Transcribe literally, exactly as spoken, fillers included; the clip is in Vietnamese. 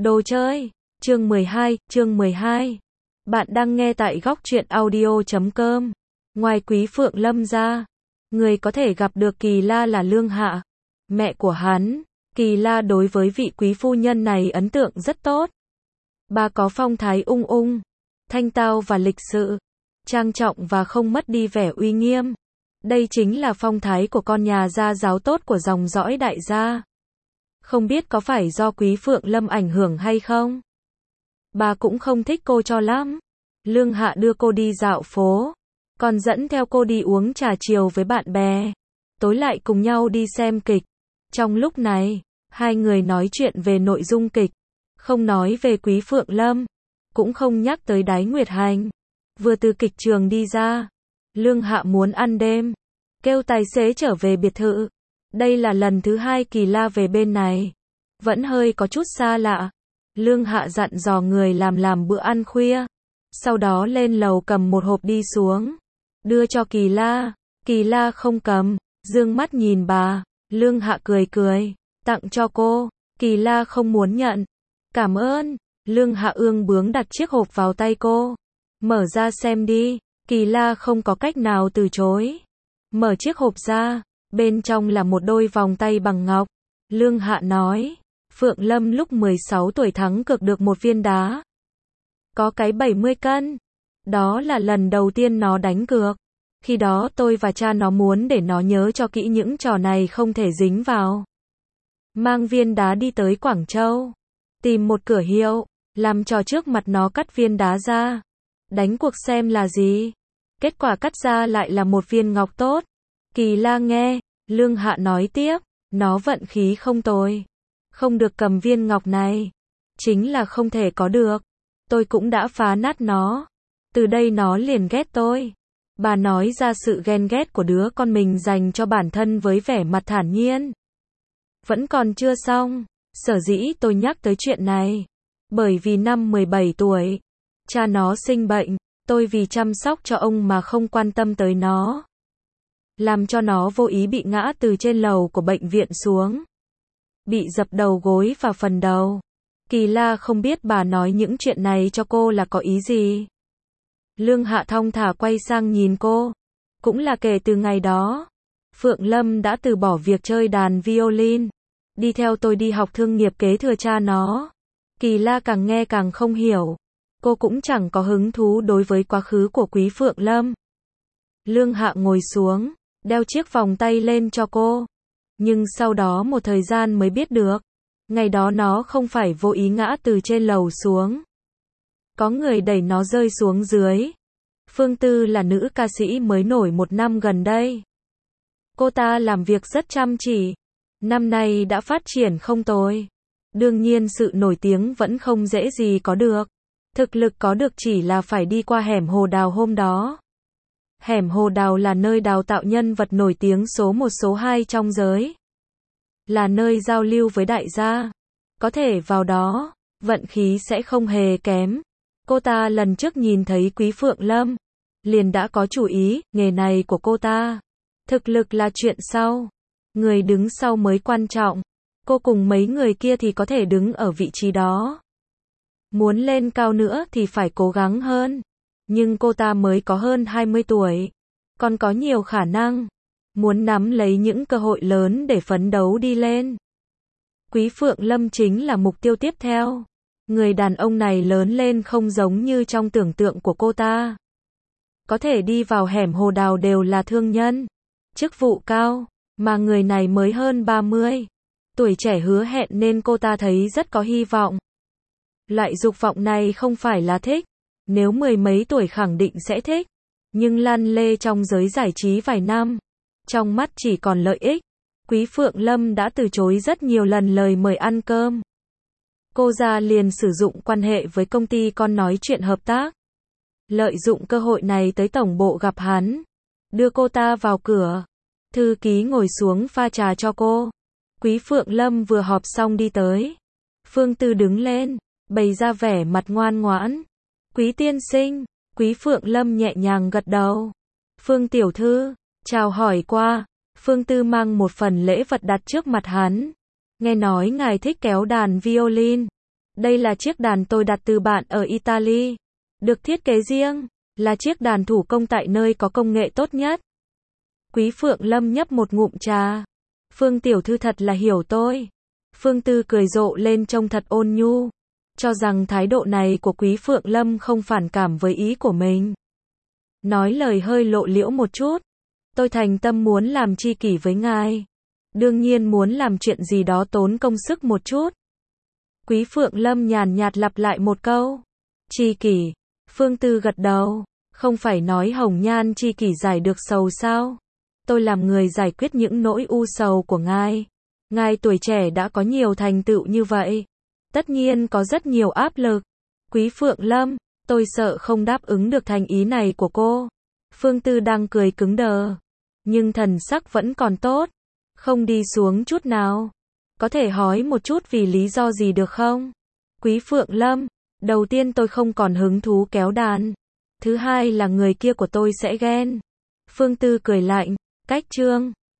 Đồ chơi. Chương mười hai, chương mười hai. Bạn đang nghe tại góc truyện audio chấm com. Ngoài Quý Phượng Lâm ra, người có thể gặp được Kỳ La là Lương Hạ, mẹ của hắn. Kỳ La đối với vị quý phu nhân này ấn tượng rất tốt. Bà có phong thái ung ung, thanh tao và lịch sự, trang trọng và không mất đi vẻ uy nghiêm. Đây chính là phong thái của con nhà gia giáo tốt của dòng dõi đại gia. Không biết có phải do Quý Phượng Lâm ảnh hưởng hay không? Bà cũng không thích cô cho lắm. Lương Hạ đưa cô đi dạo phố, còn dẫn theo cô đi uống trà chiều với bạn bè. Tối lại cùng nhau đi xem kịch. Trong lúc này, hai người nói chuyện về nội dung kịch, không nói về Quý Phượng Lâm, cũng không nhắc tới Đái Nguyệt Hành. Vừa từ kịch trường đi ra, Lương Hạ muốn ăn đêm, kêu tài xế trở về biệt thự. Đây là lần thứ hai Kỳ La về bên này, vẫn hơi có chút xa lạ. Lương Hạ dặn dò người làm làm bữa ăn khuya, sau đó lên lầu cầm một hộp đi xuống, đưa cho Kỳ La. Kỳ La không cầm, dương mắt nhìn bà. Lương Hạ cười cười, tặng cho cô. Kỳ La không muốn nhận. Cảm ơn. Lương Hạ ương bướng đặt chiếc hộp vào tay cô. Mở ra xem đi. Kỳ La không có cách nào từ chối. Mở chiếc hộp ra, bên trong là một đôi vòng tay bằng ngọc. Lương Hạ nói, Phượng Lâm lúc mười sáu tuổi thắng cược được một viên đá, có cái bảy mươi cân. Đó là lần đầu tiên nó đánh cược. Khi đó tôi và cha nó muốn để nó nhớ cho kỹ những trò này không thể dính vào. Mang viên đá đi tới Quảng Châu, tìm một cửa hiệu, làm trò trước mặt nó cắt viên đá ra, đánh cuộc xem là gì. Kết quả cắt ra lại là một viên ngọc tốt. Kỳ La nghe, Lương Hạ nói tiếp, nó vận khí không tồi, không được cầm viên ngọc này, chính là không thể có được. Tôi cũng đã phá nát nó, từ đây nó liền ghét tôi. Bà nói ra sự ghen ghét của đứa con mình dành cho bản thân với vẻ mặt thản nhiên. Vẫn còn chưa xong, sở dĩ tôi nhắc tới chuyện này, bởi vì năm mười bảy tuổi, cha nó sinh bệnh, tôi vì chăm sóc cho ông mà không quan tâm tới nó, làm cho nó vô ý bị ngã từ trên lầu của bệnh viện xuống, bị dập đầu gối và phần đầu. Kỳ La không biết bà nói những chuyện này cho cô là có ý gì. Lương Hạ thong thả quay sang nhìn cô. Cũng là kể từ ngày đó, Phượng Lâm đã từ bỏ việc chơi đàn violin, đi theo tôi đi học thương nghiệp kế thừa cha nó. Kỳ La càng nghe càng không hiểu. Cô cũng chẳng có hứng thú đối với quá khứ của Quý Phượng Lâm. Lương Hạ ngồi xuống, đeo chiếc vòng tay lên cho cô. Nhưng sau đó một thời gian mới biết được, ngày đó nó không phải vô ý ngã từ trên lầu xuống. Có người đẩy nó rơi xuống dưới. Phương Tư là nữ ca sĩ mới nổi một năm gần đây. Cô ta làm việc rất chăm chỉ, năm nay đã phát triển không tồi. Đương nhiên sự nổi tiếng vẫn không dễ gì có được. Thực lực có được chỉ là phải đi qua hẻm Hồ Đào hôm đó. Hẻm Hồ Đào là nơi đào tạo nhân vật nổi tiếng số một số hai trong giới. Là nơi giao lưu với đại gia. Có thể vào đó, vận khí sẽ không hề kém. Cô ta lần trước nhìn thấy Quý Phượng Lâm, liền đã có chủ ý, nghề này của cô ta. Thực lực là chuyện sau. Người đứng sau mới quan trọng. Cô cùng mấy người kia thì có thể đứng ở vị trí đó. Muốn lên cao nữa thì phải cố gắng hơn. Nhưng cô ta mới có hơn hai mươi tuổi. Còn có nhiều khả năng. Muốn nắm lấy những cơ hội lớn để phấn đấu đi lên. Quý Phượng Lâm chính là mục tiêu tiếp theo. Người đàn ông này lớn lên không giống như trong tưởng tượng của cô ta. Có thể đi vào hẻm Hồ Đào đều là thương nhân, chức vụ cao, mà người này mới hơn ba mươi. Tuổi trẻ hứa hẹn nên cô ta thấy rất có hy vọng. Loại dục vọng này không phải là thích, nếu mười mấy tuổi khẳng định sẽ thích, nhưng lăn lê trong giới giải trí vài năm, trong mắt chỉ còn lợi ích. Quý Phượng Lâm đã từ chối rất nhiều lần lời mời ăn cơm. Cô ra liền sử dụng quan hệ với công ty con nói chuyện hợp tác. Lợi dụng cơ hội này tới tổng bộ gặp hắn. Đưa cô ta vào cửa. Thư ký ngồi xuống pha trà cho cô. Quý Phượng Lâm vừa họp xong đi tới. Phương Tư đứng lên, bày ra vẻ mặt ngoan ngoãn. Quý tiên sinh. Quý Phượng Lâm nhẹ nhàng gật đầu. Phương tiểu thư, chào hỏi qua. Phương Tư mang một phần lễ vật đặt trước mặt hắn. Nghe nói ngài thích kéo đàn violin. Đây là chiếc đàn tôi đặt từ bạn ở Italy. Được thiết kế riêng, là chiếc đàn thủ công tại nơi có công nghệ tốt nhất. Quý Phượng Lâm nhấp một ngụm trà. Phương tiểu thư thật là hiểu tôi. Phương Tư cười rộ lên trông thật ôn nhu, cho rằng thái độ này của Quý Phượng Lâm không phản cảm với ý của mình. Nói lời hơi lộ liễu một chút. Tôi thành tâm muốn làm tri kỷ với ngài. Đương nhiên muốn làm chuyện gì đó tốn công sức một chút. Quý Phượng Lâm nhàn nhạt lặp lại một câu. Tri kỷ. Phương Tư gật đầu. Không phải nói hồng nhan tri kỷ giải được sầu sao? Tôi làm người giải quyết những nỗi u sầu của ngài. Ngài tuổi trẻ đã có nhiều thành tựu như vậy. Tất nhiên có rất nhiều áp lực. Quý Phượng Lâm, tôi sợ không đáp ứng được thành ý này của cô. Phương Tư đang cười cứng đờ. Nhưng thần sắc vẫn còn tốt. Không đi xuống chút nào. Có thể hỏi một chút vì lý do gì được không? Quý Phượng Lâm, đầu tiên tôi không còn hứng thú kéo đàn. Thứ hai là người kia của tôi sẽ ghen. Phương Tư cười lạnh, cách chương.